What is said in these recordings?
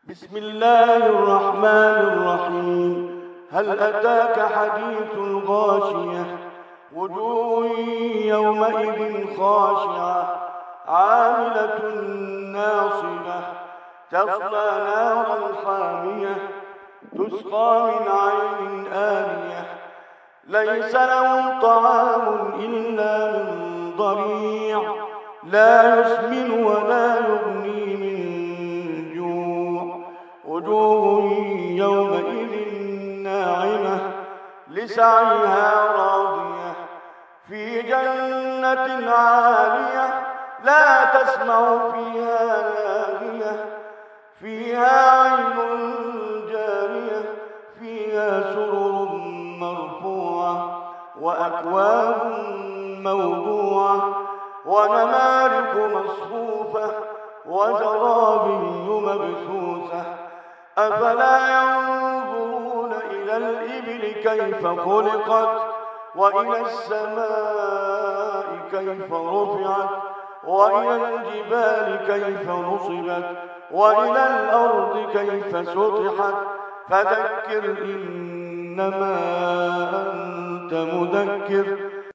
بسم الله الرحمن الرحيم. هل أتاك حديث الغاشية؟ وجوه يومئذ خاشعة عاملة ناصبة تصلى نارا حامية تسقى من عين آنية ليس لهم طعام إلا من ضريع لا يسمن ولا يغني من جوع. وجوه يومئذ ناعمة لسعيها راضية في جنة عالية لا تسمع فيها لاغية فيها عين جارية فيها سرر مرفوعة وأكواب موضوعة ونمارق مصفوفة وزرابي مبثوثة أفلا ينظرون إلى الإبل كيف خلقت وإلى السماء كيف رفعت وإلى الجبال كيف نصبت وإلى الأرض كيف سطحت فذكر إنما أنت مذكر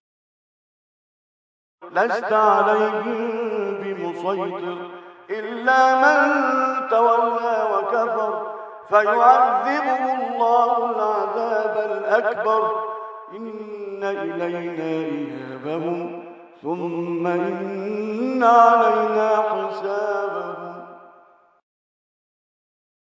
لست عليهم بمسيطر إلا من تولى وكفر فيعذبه الله العذاب الأكبر إن إلينا إيابهم ثم إن علينا حسابهم.